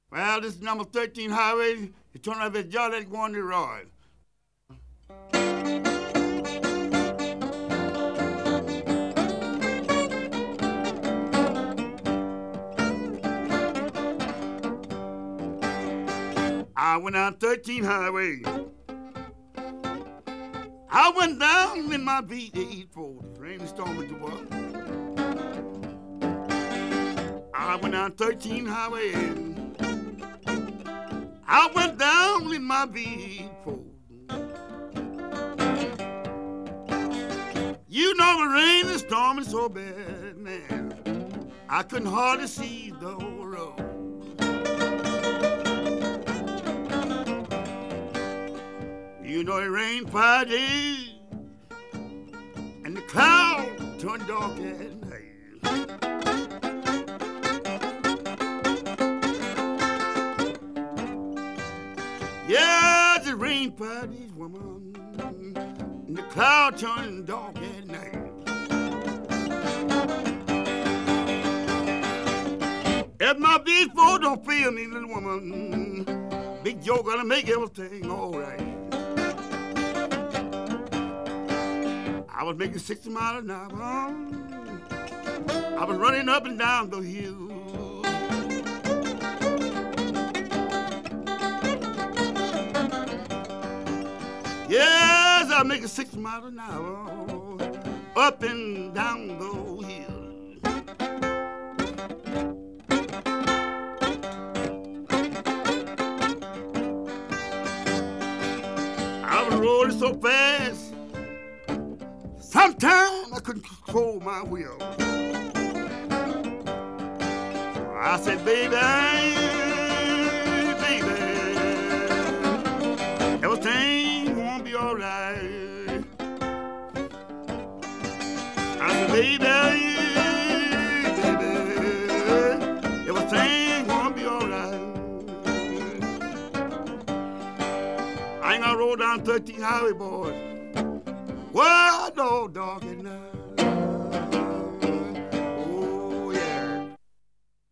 Well, this is number 13 highway. You turn up at Jolly going to Roy. I went on 13 highway. I went down in my V8 for the rainstorm with the world. I went on 13 highway. I went down in my V8. You know the rain and storm is so bad, man. I couldn't hardly see the whole road. You know it rained 5 days, and the cloud turned dark at night. Yes, it rained 5 days, woman, and the cloud turned dark at night. If my B4 don't fail me, little woman, Big Joe gonna make everything all right. I was making 60 miles an hour. I was running up and down the hill. Yes, I was making 60 miles an hour up and down the hill. I was rolling so fast. Sometimes I couldn't control my will. I said, baby, everything won't be all right. I said, baby, everything won't be all right. I ain't gonna roll down 13 highway, boys. Well, no dog at night.